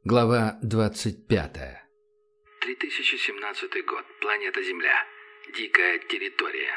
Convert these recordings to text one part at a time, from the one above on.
Глава 25. 3017 год. Планета Земля. Дикая территория.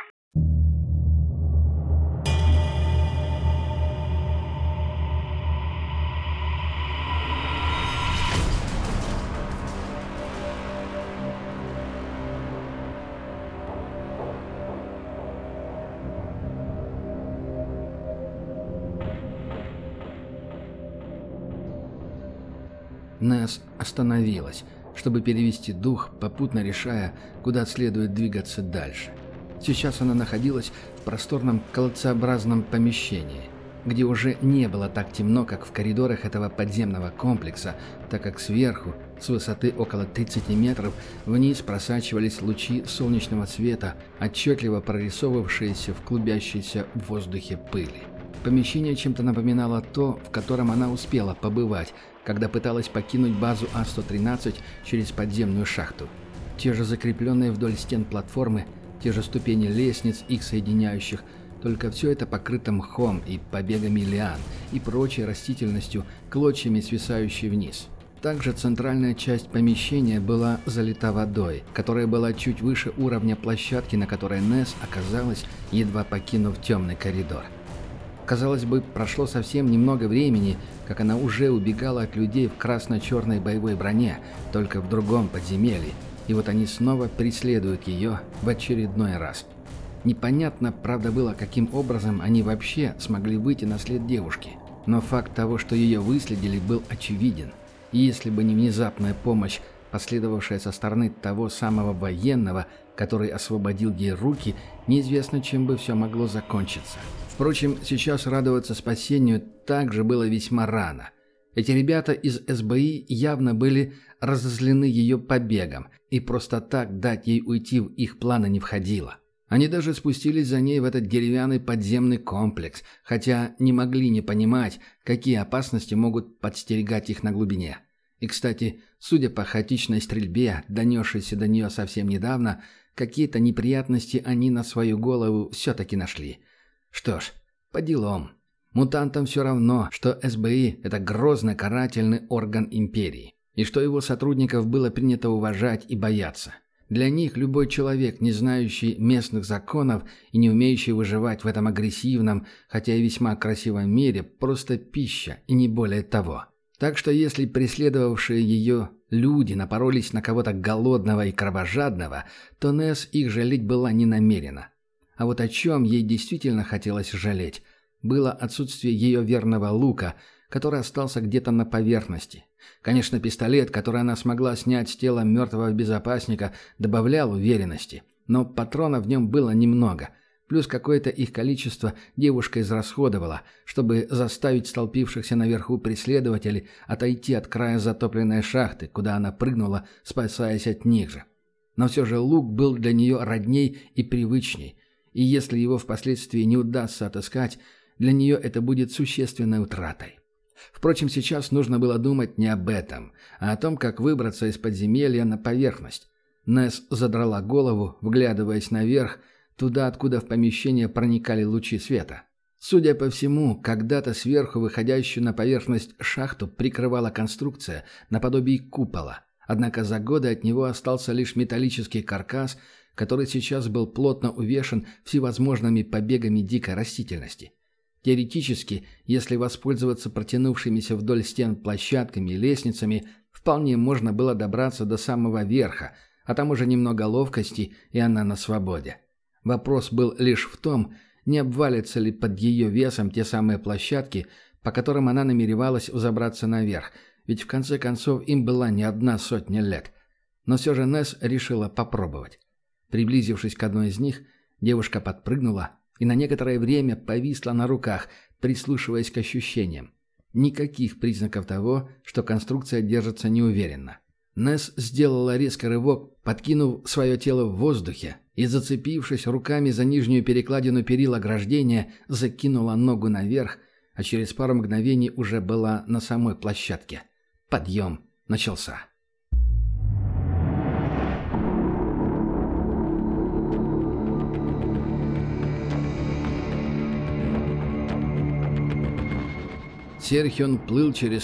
Несс остановилась, чтобы перевести дух, попутно решая, куда следует двигаться дальше. Сейчас она находилась в просторном колодцеобразном помещении, где уже не было так темно, как в коридорах этого подземного комплекса, так как сверху, с высоты около 30 метров, вниз просачивались лучи солнечного света, отчетливо прорисовывавшиеся в клубящейся в воздухе пыли. Помещение чем-то напоминало то, в котором она успела побывать, когда пыталась покинуть базу А-113 через подземную шахту. Те же закрепленные вдоль стен платформы, те же ступени лестниц, их соединяющих, только все это покрыто мхом и побегами лиан и прочей растительностью, клочьями свисающей вниз. Также центральная часть помещения была залита водой, которая была чуть выше уровня площадки, на которой Несс оказалась, едва покинув темный коридор. Казалось бы, прошло совсем немного времени, как она уже убегала от людей в красно-черной боевой броне, только в другом подземелье, и вот они снова преследуют ее в очередной раз. Непонятно, правда, было, каким образом они вообще смогли выйти на след девушки, но факт того, что ее выследили, был очевиден. И если бы не внезапная помощь, последовавшая со стороны того самого военного, который освободил ей руки, неизвестно, чем бы все могло закончиться. Впрочем, сейчас радоваться спасению также было весьма рано. Эти ребята из СБИ явно были разозлены ее побегом, и просто так дать ей уйти в их планы не входило. Они даже спустились за ней в этот деревянный подземный комплекс, хотя не могли не понимать, какие опасности могут подстерегать их на глубине. И, кстати, судя по хаотичной стрельбе, донесшейся до нее совсем недавно, какие-то неприятности они на свою голову все-таки нашли. Что ж, по делам. Мутантам все равно, что СБИ – это грозный карательный орган империи, и что его сотрудников было принято уважать и бояться. Для них любой человек, не знающий местных законов и не умеющий выживать в этом агрессивном, хотя и весьма красивом мире, просто пища и не более того. Так что если преследовавшие ее люди напоролись на кого-то голодного и кровожадного, то Несс их жалеть была не намерена. А вот о чем ей действительно хотелось жалеть, было отсутствие ее верного лука, который остался где-то на поверхности. Конечно, пистолет, который она смогла снять с тела мертвого безопасника, добавлял уверенности, но патронов в нем было немного, плюс какое-то их количество девушка израсходовала, чтобы заставить столпившихся наверху преследователей отойти от края затопленной шахты, куда она прыгнула, спасаясь от них же. Но все же лук был для нее родней и привычней, и если его впоследствии не удастся отыскать, для нее это будет существенной утратой. Впрочем, сейчас нужно было думать не об этом, а о том, как выбраться из подземелья на поверхность. Несс задрала голову, вглядываясь наверх, туда, откуда в помещение проникали лучи света. Судя по всему, когда-то сверху выходящую на поверхность шахту прикрывала конструкция наподобие купола, однако за годы от него остался лишь металлический каркас, который сейчас был плотно увешан всевозможными побегами дикой растительности. Теоретически, если воспользоваться протянувшимися вдоль стен площадками и лестницами, вполне можно было добраться до самого верха, а там уже немного ловкости, и она на свободе. Вопрос был лишь в том, не обвалятся ли под ее весом те самые площадки, по которым она намеревалась взобраться наверх, ведь в конце концов им была не одна сотня лет. Но все же Несс решила попробовать. Приблизившись к одной из них, девушка подпрыгнула и на некоторое время повисла на руках, прислушиваясь к ощущениям. Никаких признаков того, что конструкция держится неуверенно. Несс сделала резкий рывок, подкинув свое тело в воздухе и, зацепившись руками за нижнюю перекладину перил ограждения, закинула ногу наверх, а через пару мгновений уже была на самой площадке. Подъем начался. Серхион плыл через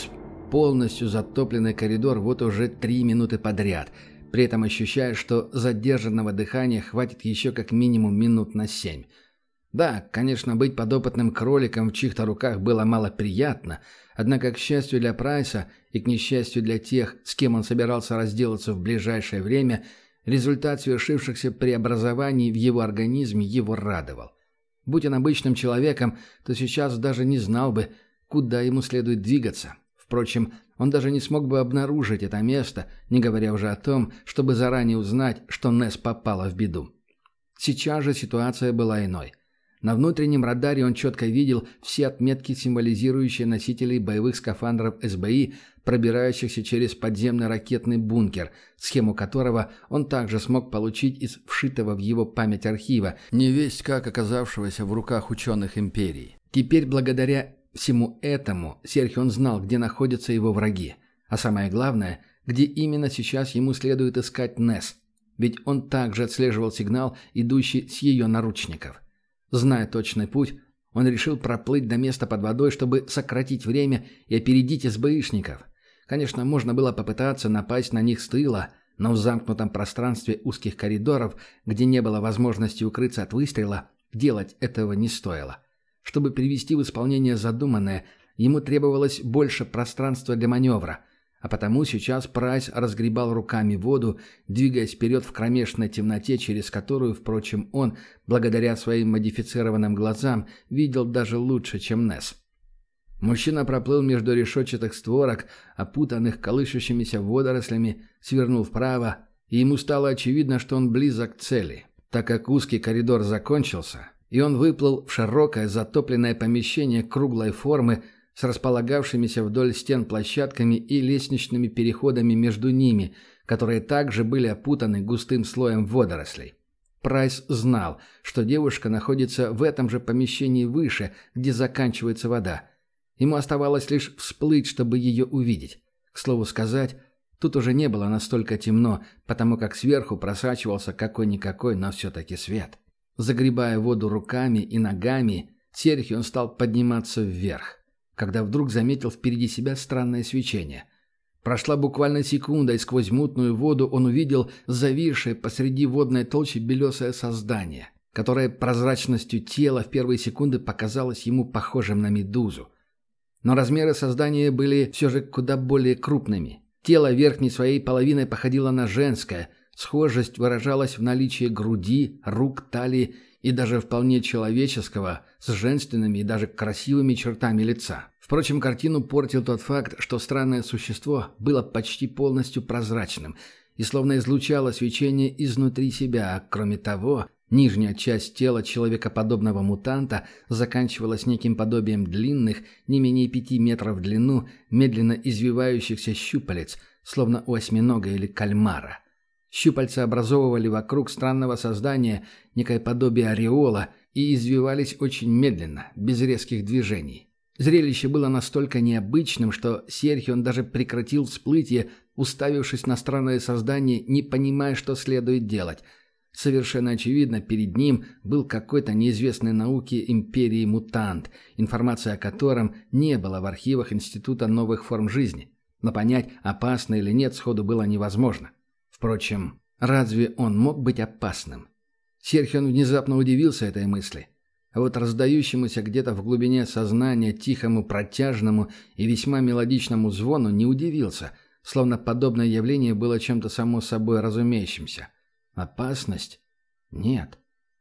полностью затопленный коридор вот уже 3 минуты подряд, при этом ощущая, что задержанного дыхания хватит еще как минимум минут на 7. Да, конечно, быть подопытным кроликом в чьих-то руках было малоприятно, однако, к счастью для Прайса и к несчастью для тех, с кем он собирался разделаться в ближайшее время, результат свершившихся преобразований в его организме его радовал. Будь он обычным человеком, то сейчас даже не знал бы, куда ему следует двигаться. Впрочем, он даже не смог бы обнаружить это место, не говоря уже о том, чтобы заранее узнать, что Несс попала в беду. Сейчас же ситуация была иной. На внутреннем радаре он четко видел все отметки, символизирующие носителей боевых скафандров СБИ, пробирающихся через подземный ракетный бункер, схему которого он также смог получить из вшитого в его память архива, невесть как оказавшегося в руках ученых империи. Теперь, благодаря всему этому, Серхион знал, где находятся его враги, а самое главное, где именно сейчас ему следует искать Несс, ведь он также отслеживал сигнал, идущий с ее наручников. Зная точный путь, он решил проплыть до места под водой, чтобы сократить время и опередить СБИшников. Конечно, можно было попытаться напасть на них с тыла, но в замкнутом пространстве узких коридоров, где не было возможности укрыться от выстрела, делать этого не стоило. Чтобы привести в исполнение задуманное, ему требовалось больше пространства для маневра, а потому сейчас Прайс разгребал руками воду, двигаясь вперед в кромешной темноте, через которую, впрочем, он, благодаря своим модифицированным глазам, видел даже лучше, чем Несс. Мужчина проплыл между решетчатых створок, опутанных колышущимися водорослями, свернул вправо, и ему стало очевидно, что он близок к цели, так как узкий коридор закончился, и он выплыл в широкое затопленное помещение круглой формы, с располагавшимися вдоль стен площадками и лестничными переходами между ними, которые также были опутаны густым слоем водорослей. Прайс знал, что девушка находится в этом же помещении выше, где заканчивается вода. Ему оставалось лишь всплыть, чтобы ее увидеть. К слову сказать, тут уже не было настолько темно, потому как сверху просачивался какой-никакой, но все-таки свет. Загребая воду руками и ногами, Серхион стал подниматься вверх, когда вдруг заметил впереди себя странное свечение. Прошла буквально секунда, и сквозь мутную воду он увидел зависшее посреди водной толщи белесое создание, которое прозрачностью тела в первые секунды показалось ему похожим на медузу. Но размеры создания были все же куда более крупными. Тело верхней своей половиной походило на женское, схожесть выражалась в наличии груди, рук, талии и даже вполне человеческого, с женственными и даже красивыми чертами лица. Впрочем, картину портил тот факт, что странное существо было почти полностью прозрачным и словно излучало свечение изнутри себя, а кроме того, нижняя часть тела человекоподобного мутанта заканчивалась неким подобием длинных, не менее 5 метров в длину, медленно извивающихся щупалец, словно у осьминога или кальмара. Щупальца образовывали вокруг странного создания некое подобие ореола и извивались очень медленно, без резких движений. Зрелище было настолько необычным, что Серхион даже прекратил всплытие, уставившись на странное создание, не понимая, что следует делать. Совершенно очевидно, перед ним был какой-то неизвестной науке империи мутант, информация о котором не было в архивах Института новых форм жизни. Но понять, опасно или нет, сходу было невозможно. Впрочем, разве он мог быть опасным? Серхион внезапно удивился этой мысли. А вот раздающемуся где-то в глубине сознания тихому, протяжному и весьма мелодичному звону не удивился, словно подобное явление было чем-то само собой разумеющимся. Опасность? Нет.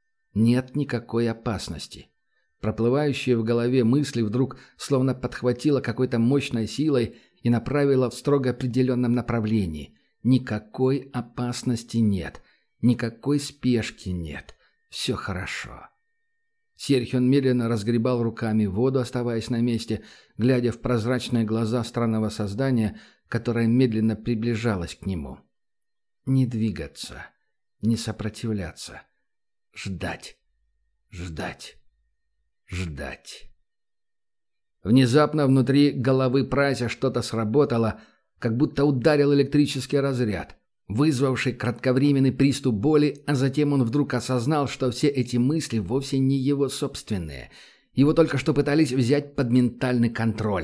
Нет никакой опасности. Проплывающие в голове мысли вдруг словно подхватило какой-то мощной силой и направило в строго определенном направлении. Никакой опасности нет. Никакой спешки нет. Все хорошо. Серхион медленно разгребал руками воду, оставаясь на месте, глядя в прозрачные глаза странного создания, которое медленно приближалось к нему. Не двигаться, не сопротивляться. Ждать, ждать, ждать. Внезапно внутри головы Прайса что-то сработало, как будто ударил электрический разряд, вызвавший кратковременный приступ боли, а затем он вдруг осознал, что все эти мысли вовсе не его собственные. Его только что пытались взять под ментальный контроль,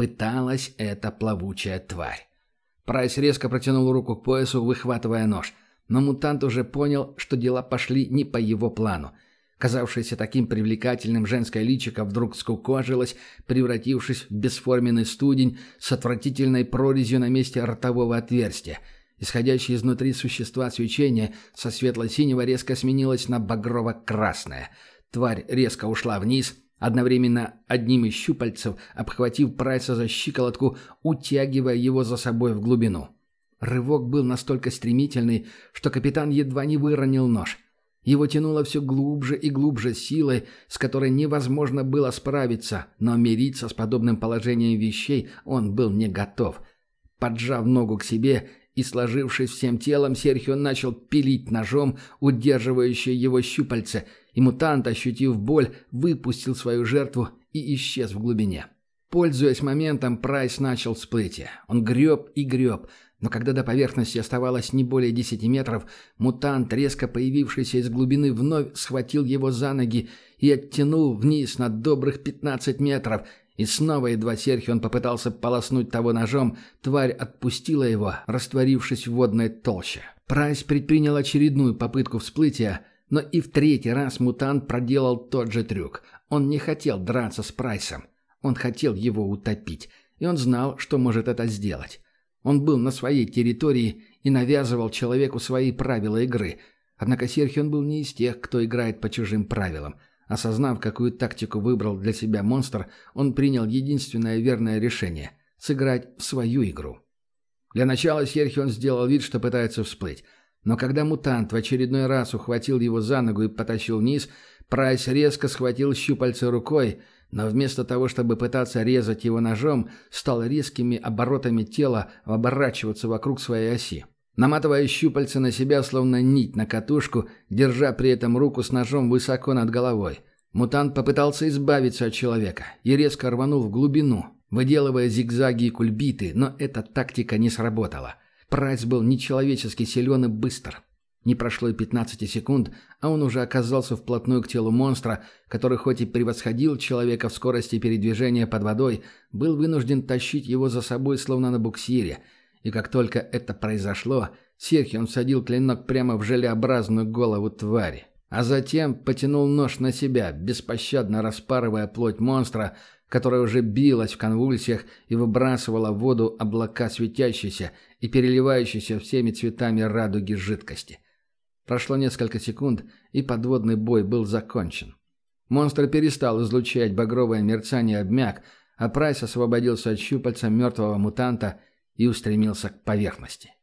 пыталась эта плавучая тварь. Прайс резко протянул руку к поясу, выхватывая нож. Но мутант уже понял, что дела пошли не по его плану. Казавшееся таким привлекательным женское личико вдруг скукожилось, превратившись в бесформенный студень с отвратительной прорезью на месте ротового отверстия. Исходящее изнутри существа свечение со светло-синего резко сменилось на багрово-красное. Тварь резко ушла вниз, одновременно одним из щупальцев обхватив Прайса за щиколотку, утягивая его за собой в глубину. Рывок был настолько стремительный, что капитан едва не выронил нож. Его тянуло все глубже и глубже силой, с которой невозможно было справиться, но мириться с подобным положением вещей он был не готов. Поджав ногу к себе и сложившись всем телом, Серхио начал пилить ножом, удерживающее его щупальце, и мутант, ощутив боль, выпустил свою жертву и исчез в глубине. Пользуясь моментом, Прайс начал всплытие. Он греб и греб, но когда до поверхности оставалось не более 10 метров, мутант, резко появившийся из глубины, вновь схватил его за ноги и оттянул вниз на добрых 15 метров. И снова, едва Серхио попытался полоснуть того ножом, тварь отпустила его, растворившись в водной толще. Прайс предпринял очередную попытку всплытия, но и в третий раз мутант проделал тот же трюк. Он не хотел драться с Прайсом. Он хотел его утопить, и он знал, что может это сделать. Он был на своей территории и навязывал человеку свои правила игры. Однако Серхио был не из тех, кто играет по чужим правилам. Осознав, какую тактику выбрал для себя монстр, он принял единственное верное решение – сыграть в свою игру. Для начала Серхио сделал вид, что пытается всплыть. Но когда мутант в очередной раз ухватил его за ногу и потащил вниз, Прайс резко схватил щупальце рукой, но вместо того, чтобы пытаться резать его ножом, стал резкими оборотами тела оборачиваться вокруг своей оси. Наматывая щупальце на себя, словно нить на катушку, держа при этом руку с ножом высоко над головой, мутант попытался избавиться от человека и резко рванул в глубину, выделывая зигзаги и кульбиты, но эта тактика не сработала. Прайс был нечеловечески силен и быстр. Не прошло и 15 секунд, а он уже оказался вплотную к телу монстра, который хоть и превосходил человека в скорости передвижения под водой, был вынужден тащить его за собой словно на буксире. И как только это произошло, Серхио всадил клинок прямо в желеобразную голову твари. А затем потянул нож на себя, беспощадно распарывая плоть монстра, которая уже билась в конвульсиях и выбрасывала в воду облака светящейся и переливающейся всеми цветами радуги жидкости. Прошло несколько секунд, и подводный бой был закончен. Монстр перестал излучать багровое мерцание и обмяк, а Прайс освободился от щупальца мертвого мутанта и устремился к поверхности.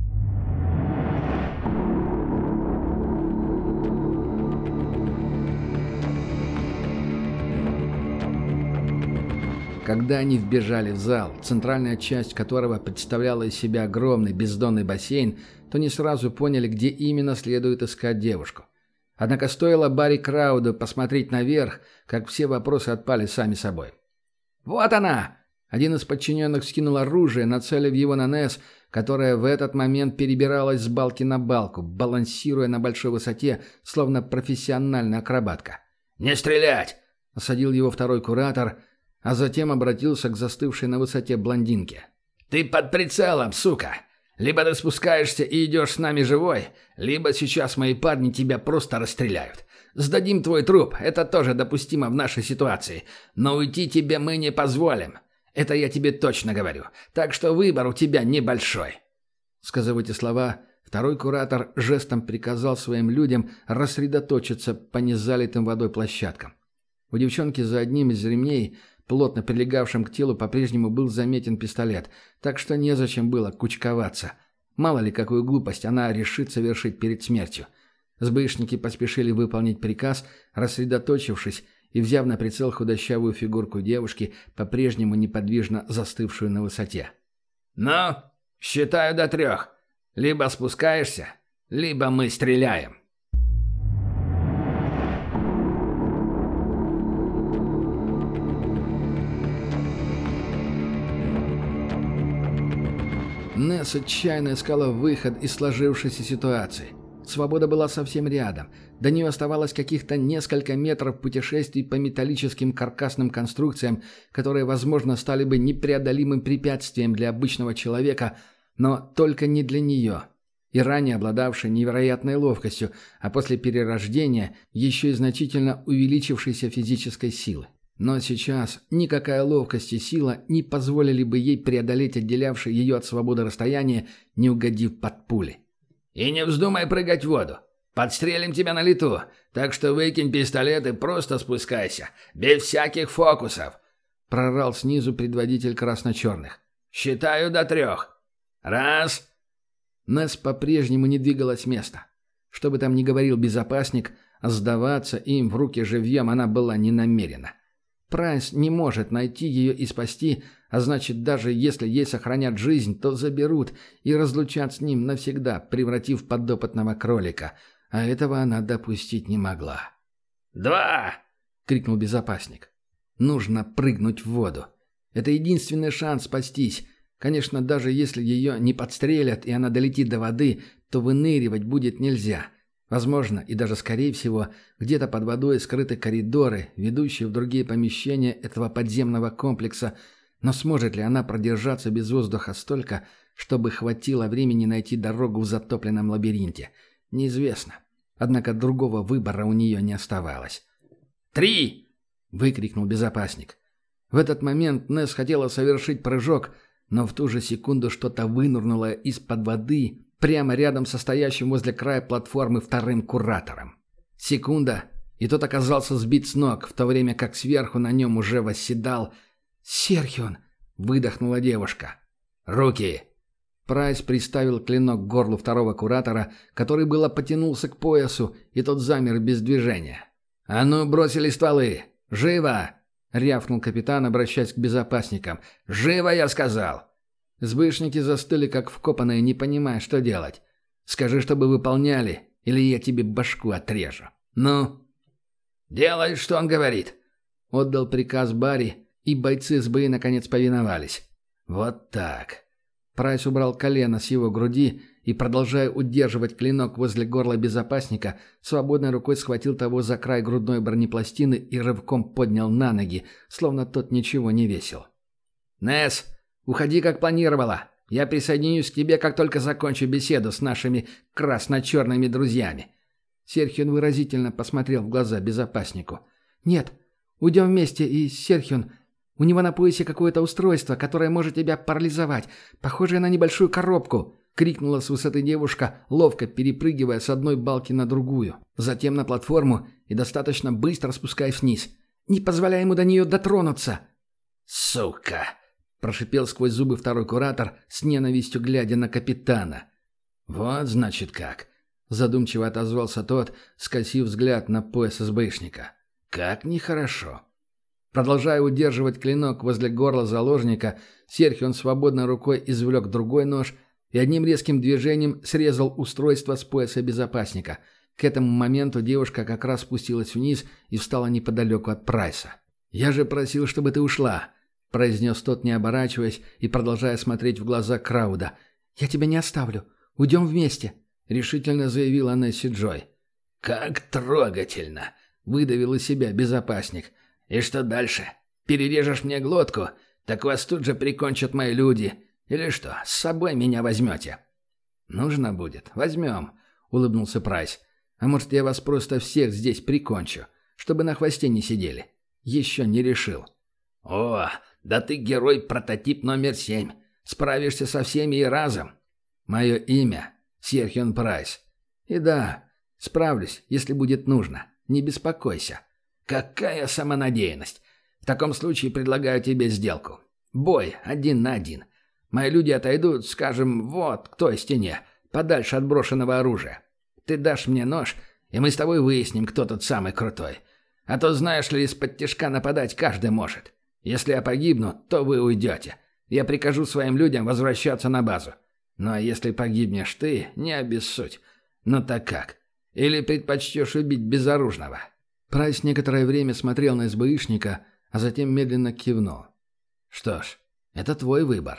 Когда они вбежали в зал, центральная часть которого представляла из себя огромный бездонный бассейн, то не сразу поняли, где именно следует искать девушку. Однако стоило Барри Крауду посмотреть наверх, как все вопросы отпали сами собой. «Вот она!» Один из подчиненных вскинул оружие, нацелив его на Несс, которая в этот момент перебиралась с балки на балку, балансируя на большой высоте, словно профессиональная акробатка. «Не стрелять!» – осадил его второй куратор, а затем обратился к застывшей на высоте блондинке. «Ты под прицелом, сука! Либо ты спускаешься и идешь с нами живой, либо сейчас мои парни тебя просто расстреляют. Сдадим твой труп, это тоже допустимо в нашей ситуации, но уйти тебе мы не позволим. Это я тебе точно говорю, так что выбор у тебя небольшой». Сказав эти слова, второй куратор жестом приказал своим людям рассредоточиться по незалитым водой площадкам. У девчонки за одним из ремней, плотно прилегавшим к телу, по-прежнему был заметен пистолет, так что незачем было кучковаться. Мало ли, какую глупость она решит совершить перед смертью. СБшники поспешили выполнить приказ, рассредоточившись и взяв на прицел худощавую фигурку девушки, по-прежнему неподвижно застывшую на высоте. «Ну, считаю до 3. Либо спускаешься, либо мы стреляем». Несс отчаянно искала выход из сложившейся ситуации. Свобода была совсем рядом. До нее оставалось каких-то несколько метров путешествий по металлическим каркасным конструкциям, которые, возможно, стали бы непреодолимым препятствием для обычного человека, но только не для нее. И ранее обладавшей невероятной ловкостью, а после перерождения еще и значительно увеличившейся физической силы. Но сейчас никакая ловкость и сила не позволили бы ей преодолеть отделявшее ее от свободы расстояние, не угодив под пули. «И не вздумай прыгать в воду. Подстрелим тебя на лету, так что выкинь пистолет и просто спускайся, без всяких фокусов», — прорал снизу предводитель красно-черных. «Считаю до 3. 1». Несс по-прежнему не двигалась с места. Что бы там ни говорил безопасник, а сдаваться им в руки живьем она была не намерена. Прайс не может найти ее и спасти, а значит, даже если ей сохранят жизнь, то заберут и разлучат с ним навсегда, превратив в подопытного кролика. А этого она допустить не могла. 2! — крикнул безопасник. «Нужно прыгнуть в воду. Это единственный шанс спастись. Конечно, даже если ее не подстрелят и она долетит до воды, то выныривать будет нельзя. Возможно, и даже скорее всего, где-то под водой скрыты коридоры, ведущие в другие помещения этого подземного комплекса, но сможет ли она продержаться без воздуха столько, чтобы хватило времени найти дорогу в затопленном лабиринте? Неизвестно. Однако другого выбора у нее не оставалось. 3! — выкрикнул безопасник. В этот момент Несс хотела совершить прыжок, но в ту же секунду что-то вынырнуло из-под воды прямо рядом со стоящим возле края платформы вторым куратором. Секунда, и тот оказался сбит с ног, в то время как сверху на нем уже восседал... «Серхион!» — выдохнула девушка. «Руки!» Прайс приставил клинок к горлу второго куратора, который было потянулся к поясу, и тот замер без движения. «А ну, бросили стволы! Живо!» — рявкнул капитан, обращаясь к безопасникам. «Живо, я сказал!» СБшники застыли, как вкопанные, не понимая, что делать. «Скажи, чтобы выполняли, или я тебе башку отрежу». «Ну?» «Делай, что он говорит», — отдал приказ Барри, и бойцы СБ наконец повиновались. «Вот так». Прайс убрал колено с его груди и, продолжая удерживать клинок возле горла безопасника, свободной рукой схватил того за край грудной бронепластины и рывком поднял на ноги, словно тот ничего не весил. «Несс, уходи, как планировала. Я присоединюсь к тебе, как только закончу беседу с нашими красно-черными друзьями». Серхион выразительно посмотрел в глаза безопаснику. «Нет, уйдем вместе, и, Серхион, у него на поясе какое-то устройство, которое может тебя парализовать, похожее на небольшую коробку», — крикнула с высоты девушка, ловко перепрыгивая с одной балки на другую, затем на платформу и достаточно быстро спускаясь вниз. «Не позволяй ему до нее дотронуться!» «Сука!» — прошипел сквозь зубы второй куратор, с ненавистью глядя на капитана. «Вот, значит, как!» — задумчиво отозвался тот, скосив взгляд на пояс СБшника. «Как нехорошо!» Продолжая удерживать клинок возле горла заложника, Серхион свободной рукой извлек другой нож и одним резким движением срезал устройство с пояса безопасника. К этому моменту девушка как раз спустилась вниз и встала неподалеку от Прайса. «Я же просил, чтобы ты ушла», — произнес тот, не оборачиваясь и продолжая смотреть в глаза Крауда. «Я тебя не оставлю. Уйдем вместе», — решительно заявила Несси Джой. «Как трогательно!» — выдавил из себя безопасник. «И что дальше? Перережешь мне глотку? Так вас тут же прикончат мои люди. Или что, с собой меня возьмете?» «Нужно будет. Возьмем», — улыбнулся Прайс. «А может, я вас просто всех здесь прикончу, чтобы на хвосте не сидели? Еще не решил». «О, да ты герой-прототип номер 7. Справишься со всеми и разом». «Мое имя — Серхион Прайс. И да, справлюсь, если будет нужно. Не беспокойся». «Какая самонадеянность! В таком случае предлагаю тебе сделку. Бой 1 на 1. Мои люди отойдут, скажем, вот к той стене, подальше от брошенного оружия. Ты дашь мне нож, и мы с тобой выясним, кто тут самый крутой. А то, знаешь ли, из-под тишка нападать каждый может. Если я погибну, то вы уйдете. Я прикажу своим людям возвращаться на базу. Ну а если погибнешь ты, не обессудь. Ну так как? Или предпочтешь убить безоружного?» Прайс некоторое время смотрел на СБшника, а затем медленно кивнул. «Что ж, это твой выбор.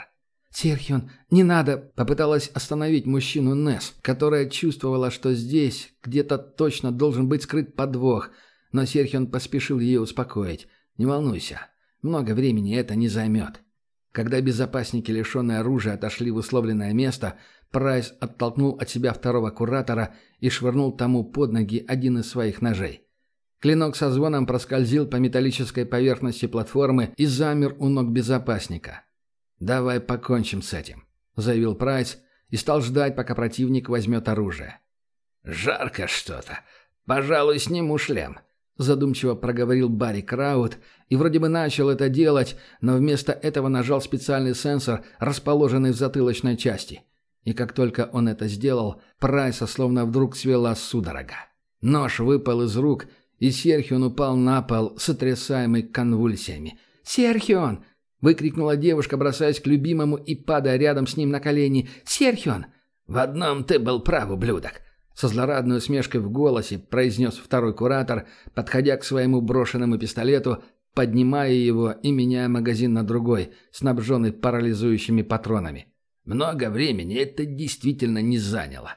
«Серхион, не надо!» — попыталась остановить мужчину Несс, которая чувствовала, что здесь где-то точно должен быть скрыт подвох, но Серхион поспешил ее успокоить. «Не волнуйся, много времени это не займет». Когда безопасники, лишенные оружия, отошли в условленное место, Прайс оттолкнул от себя второго куратора и швырнул тому под ноги один из своих ножей. Клинок со звоном проскользил по металлической поверхности платформы и замер у ног безопасника. «Давай покончим с этим», — заявил Прайс и стал ждать, пока противник возьмет оружие. «Жарко что-то. Пожалуй, сниму шлем», — задумчиво проговорил Барри Краут и вроде бы начал это делать, но вместо этого нажал специальный сенсор, расположенный в затылочной части. И как только он это сделал, Прайса словно вдруг свела судорога. Нож выпал из рук, и Серхион упал на пол, сотрясаемый конвульсиями. «Серхион!» — выкрикнула девушка, бросаясь к любимому и падая рядом с ним на колени. «Серхион!» «В одном ты был прав, ублюдок!» Со злорадной усмешкой в голосе произнес второй куратор, подходя к своему брошенному пистолету, поднимая его и меняя магазин на другой, снабженный парализующими патронами. «Много времени это действительно не заняло».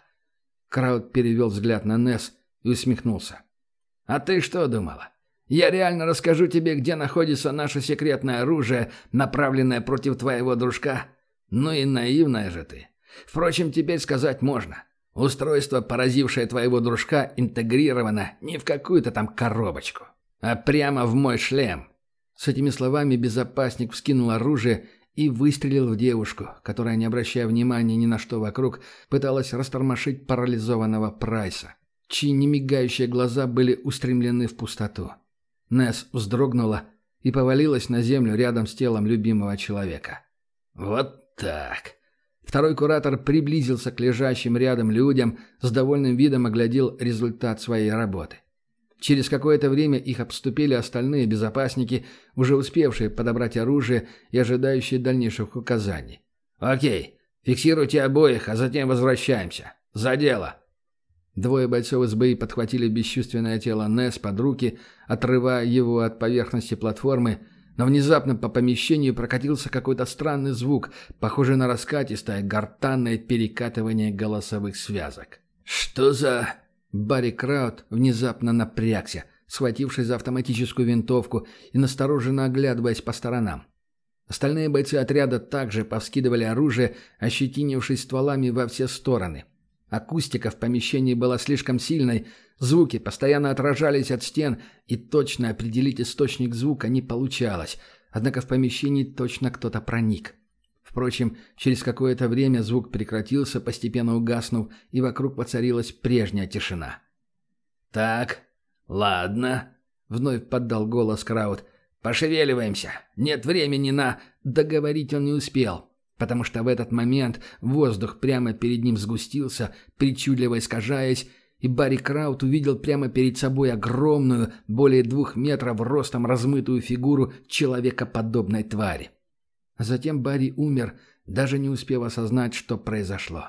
Краут перевел взгляд на Несс и усмехнулся. «А ты что думала? Я реально расскажу тебе, где находится наше секретное оружие, направленное против твоего дружка? Ну и наивная же ты. Впрочем, теперь сказать можно. Устройство, поразившее твоего дружка, интегрировано не в какую-то там коробочку, а прямо в мой шлем». С этими словами безопасник вскинул оружие и выстрелил в девушку, которая, не обращая внимания ни на что вокруг, пыталась растормошить парализованного Прайса, чьи немигающие глаза были устремлены в пустоту. Несс вздрогнула и повалилась на землю рядом с телом любимого человека. «Вот так». Второй куратор приблизился к лежащим рядом людям, с довольным видом оглядел результат своей работы. Через какое-то время их обступили остальные безопасники, уже успевшие подобрать оружие и ожидающие дальнейших указаний. «Окей, фиксируйте обоих, а затем возвращаемся. За дело!» Двое бойцов СБИ подхватили бесчувственное тело Несс под руки, отрывая его от поверхности платформы, но внезапно по помещению прокатился какой-то странный звук, похожий на раскатистое, гортанное перекатывание голосовых связок. «Что за...» Барри Краут внезапно напрягся, схватившись за автоматическую винтовку и настороженно оглядываясь по сторонам. Остальные бойцы отряда также повскидывали оружие, ощетинившись стволами во все стороны. Акустика в помещении была слишком сильной, звуки постоянно отражались от стен, и точно определить источник звука не получалось, однако в помещении точно кто-то проник. Впрочем, через какое-то время звук прекратился, постепенно угаснув, и вокруг воцарилась прежняя тишина. «Так, ладно», — вновь поддал голос Краут. «Пошевеливаемся. Нет времени на...» Договорить он не успел, потому что в этот момент воздух прямо перед ним сгустился, причудливо искажаясь, и Барри Краут увидел прямо перед собой огромную, более 2 метров ростом размытую фигуру человекоподобной твари. А затем Барри умер, даже не успев осознать, что произошло.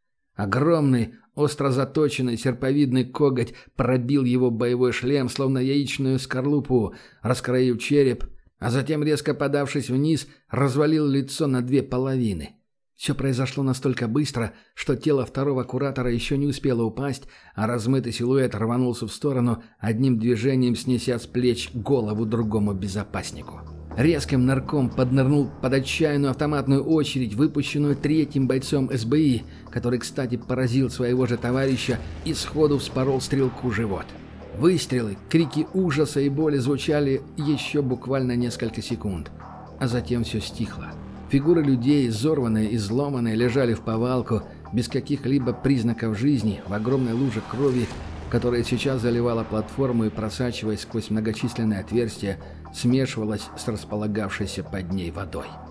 Огромный, остро заточенный серповидный коготь пробил его боевой шлем, словно яичную скорлупу, раскроив череп, а затем, резко подавшись вниз, развалил лицо на 2 половины. Все произошло настолько быстро, что тело второго куратора еще не успело упасть, а размытый силуэт рванулся в сторону, одним движением снеся с плеч голову другому безопаснику. Резким нырком поднырнул под отчаянную автоматную очередь, выпущенную 3-м бойцом СБИ, который, кстати, поразил своего же товарища и сходу вспорол стрелку живот. Выстрелы, крики ужаса и боли звучали еще буквально несколько секунд, а затем все стихло. Фигуры людей, изорванные и изломанные, лежали в повалку, без каких-либо признаков жизни, в огромной луже крови, которая сейчас заливала платформу и, просачиваясь сквозь многочисленные отверстия, смешивалась с располагавшейся под ней водой.